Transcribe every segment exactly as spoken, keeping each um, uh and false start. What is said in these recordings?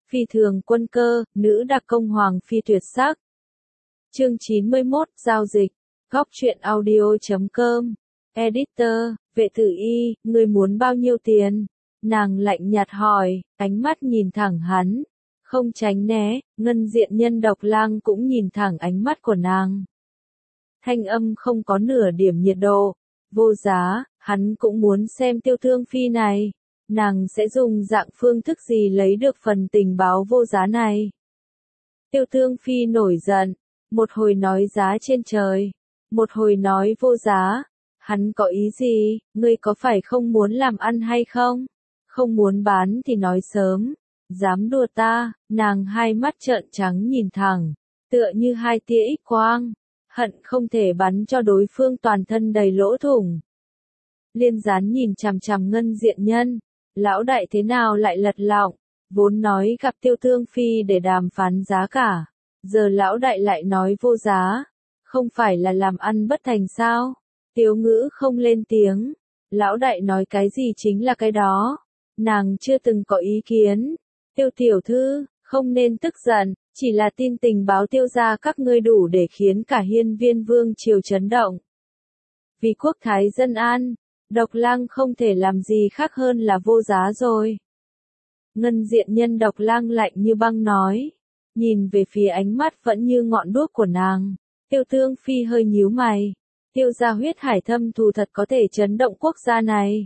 Phi thường quân cơ, nữ đặc công hoàng phi tuyệt sắc. Chương chín mươi mốt, giao dịch. Góc truyện audio chấm com. Editor, vệ tử y, ngươi muốn bao nhiêu tiền? Nàng lạnh nhạt hỏi, ánh mắt nhìn thẳng hắn. Không tránh né, ngân diện nhân độc lang cũng nhìn thẳng ánh mắt của nàng. Thanh âm không có nửa điểm nhiệt độ. Vô giá, hắn cũng muốn xem Tiêu Thương Phi này. Nàng sẽ dùng dạng phương thức gì lấy được phần tình báo vô giá này. Tiêu Thương Phi nổi giận, một hồi nói giá trên trời, một hồi nói vô giá. Hắn có ý gì, ngươi có phải không muốn làm ăn hay không? Không muốn bán thì nói sớm, dám đùa ta. Nàng hai mắt trợn trắng nhìn thẳng, tựa như hai tia X quang, hận không thể bắn cho đối phương toàn thân đầy lỗ thủng. Liên Gián nhìn chằm chằm ngân diện nhân, lão đại thế nào lại lật lọng, vốn nói gặp Tiêu Thương Phi để đàm phán giá cả, giờ lão đại lại nói vô giá, không phải là làm ăn bất thành sao? Tiếu Ngữ không lên tiếng, lão đại nói cái gì chính là cái đó, nàng chưa từng có ý kiến. Tiêu tiểu thư, không nên tức giận, chỉ là tin tình báo Tiêu gia các ngươi đủ để khiến cả hiên viên vương triều chấn động. Vì quốc thái dân an, Độc Lang không thể làm gì khác hơn là vô giá rồi. Ngân diện nhân Độc Lang lạnh như băng nói, nhìn về phía ánh mắt vẫn như ngọn đuốc của nàng. Tiêu Thương Phi hơi nhíu mày, Tiêu gia huyết hải thâm thù thật có thể chấn động quốc gia này.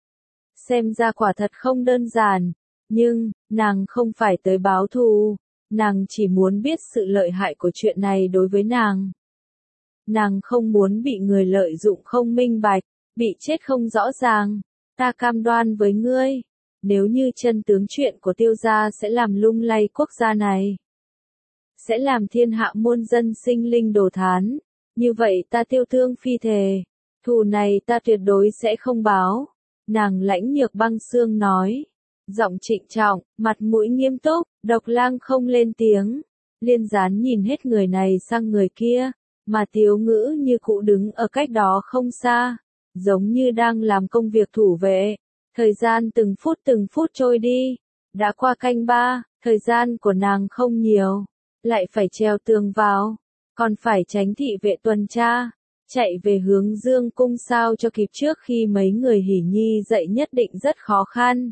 Xem ra quả thật không đơn giản, nhưng, nàng không phải tới báo thù, nàng chỉ muốn biết sự lợi hại của chuyện này đối với nàng. Nàng không muốn bị người lợi dụng không minh bạch, bị chết không rõ ràng. Ta cam đoan với ngươi, nếu như chân tướng chuyện của Tiêu gia sẽ làm lung lay quốc gia này, sẽ làm thiên hạ muôn dân sinh linh đồ thán, như vậy ta Tiêu Thương Phi thề, thù này ta tuyệt đối sẽ không báo. Nàng lãnh nhược băng xương nói, giọng trịnh trọng, mặt mũi nghiêm túc. Độc Lang không lên tiếng. Liên Gián nhìn hết người này sang người kia, mà Tiếu Ngữ như cũ đứng ở cách đó không xa, giống như đang làm công việc thủ vệ. Thời gian từng phút từng phút trôi đi, đã qua canh ba, thời gian của nàng không nhiều, lại phải treo tường vào, còn phải tránh thị vệ tuần tra, chạy về hướng Dương cung sao cho kịp trước khi mấy người hỉ nhi dậy nhất định rất khó khăn.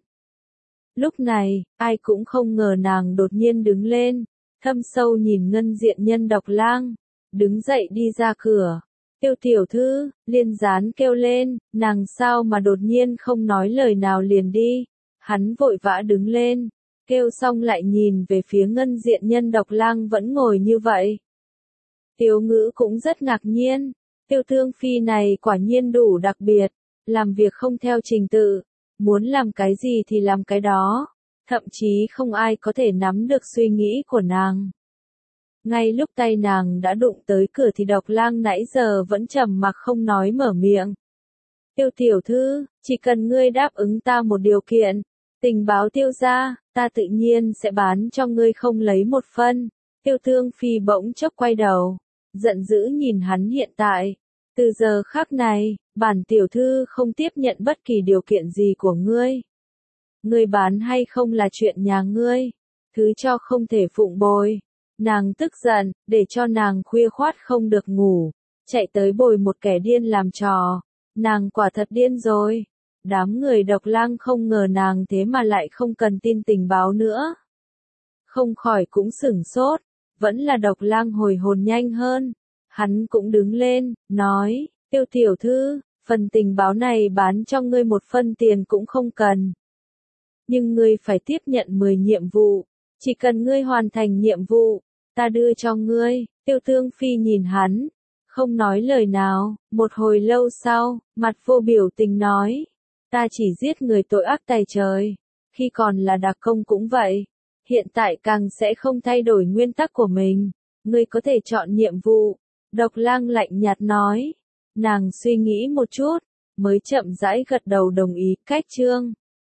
Lúc này, ai cũng không ngờ nàng đột nhiên đứng lên, thâm sâu nhìn ngân diện nhân Độc Lang, đứng dậy đi ra cửa. Tiêu tiểu thư, Liên Gián kêu lên, nàng sao mà đột nhiên không nói lời nào liền đi. Hắn vội vã đứng lên, kêu xong lại nhìn về phía ngân diện nhân Độc Lang vẫn ngồi như vậy. Tiếu Ngữ cũng rất ngạc nhiên, Tiêu Thương Phi này quả nhiên đủ đặc biệt, làm việc không theo trình tự, muốn làm cái gì thì làm cái đó, thậm chí không ai có thể nắm được suy nghĩ của nàng. Ngay lúc tay nàng đã đụng tới cửa thì Độc Lang nãy giờ vẫn trầm mặc không nói mở miệng. Tiêu tiểu thư, chỉ cần ngươi đáp ứng ta một điều kiện, tình báo Tiêu gia, ta tự nhiên sẽ bán cho ngươi không lấy một phân. Tiêu Thương Phi bỗng chốc quay đầu, giận dữ nhìn hắn hiện tại. Từ giờ khắc này, bản tiểu thư không tiếp nhận bất kỳ điều kiện gì của ngươi. Ngươi bán hay không là chuyện nhà ngươi, thứ cho không thể phụng bồi. Nàng tức giận, để cho nàng khuya khoát không được ngủ, chạy tới bồi một kẻ điên làm trò. Nàng quả thật điên rồi. Đám người Độc Lang không ngờ nàng thế mà lại không cần tin tình báo nữa. Không khỏi cũng sửng sốt, vẫn là Độc Lang hồi hồn nhanh hơn. Hắn cũng đứng lên, nói, Tiêu tiểu thư, phần tình báo này bán cho ngươi một phân tiền cũng không cần. Nhưng ngươi phải tiếp nhận mười nhiệm vụ, chỉ cần ngươi hoàn thành nhiệm vụ, ta đưa cho ngươi. Tiêu Thương Phi nhìn hắn, không nói lời nào. Một hồi lâu sau, mặt vô biểu tình nói, ta chỉ giết người tội ác tày trời, khi còn là đặc công cũng vậy, hiện tại càng sẽ không thay đổi nguyên tắc của mình. Ngươi có thể chọn nhiệm vụ. Độc Lang lạnh nhạt nói. Nàng suy nghĩ một chút, mới chậm rãi gật đầu đồng ý. Cách chương